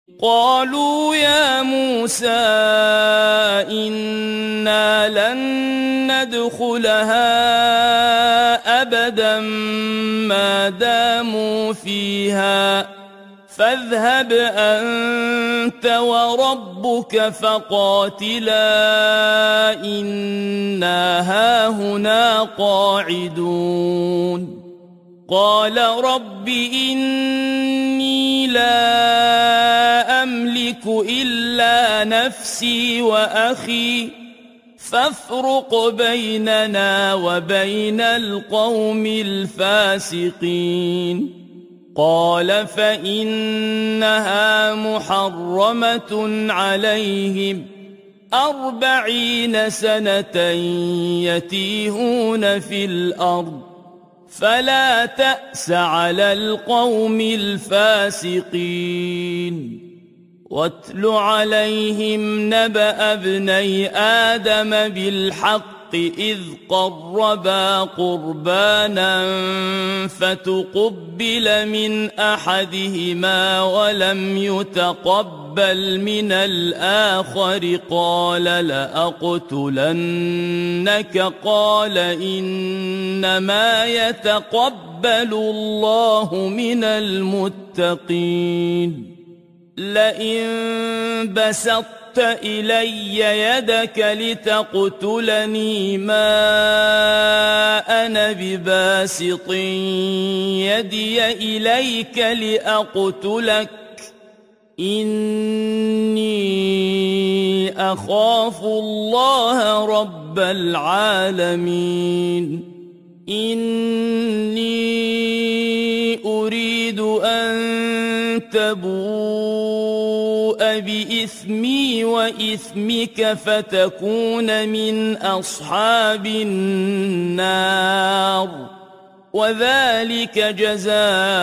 قالوا يا موسى إنا لن ندخلها أبدا ما داموا فيها فاذهب أنت وربك فقاتلا إنا هاهنا قاعدون قال رب إني لا أملك إلا نفسي وأخي فافرق بيننا وبين القوم الفاسقين قال فإنها محرمة عليهم 40 سنة يتيهون في الأرض فلا تأس على القوم الفاسقين واتل عليهم نبأ ابني آدم بالحق إذ قربا قربانا فتقبل من أحدهما ولم يتقبل من الآخر قال لأقتلنك قال إنما يتقبل الله من المتقين لئن بسطت إلي يدك لتقتلني ما أنا بباسط يدي إليك لأقتلك إني أخاف الله رب العالمين إني أريد أن تبوء بإثمي وإثمك فتكون من أصحاب النار وذلك جزاء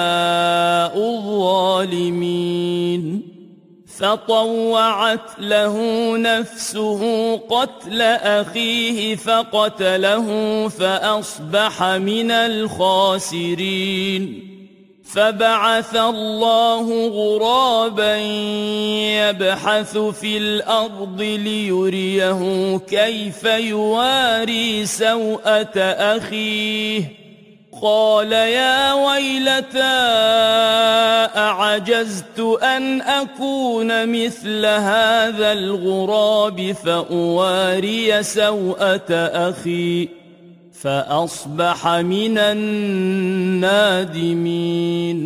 الظالمين فطوعت له نفسه قتل أخيه فقتله فأصبح من الخاسرين فبعث الله غرابا يبحث في الأرض ليريه كيف يواري سوءة أخيه قال يا ويلتى أعجزت أن أكون مثل هذا الغراب فأواري سوءة أخي فأصبح من النادمين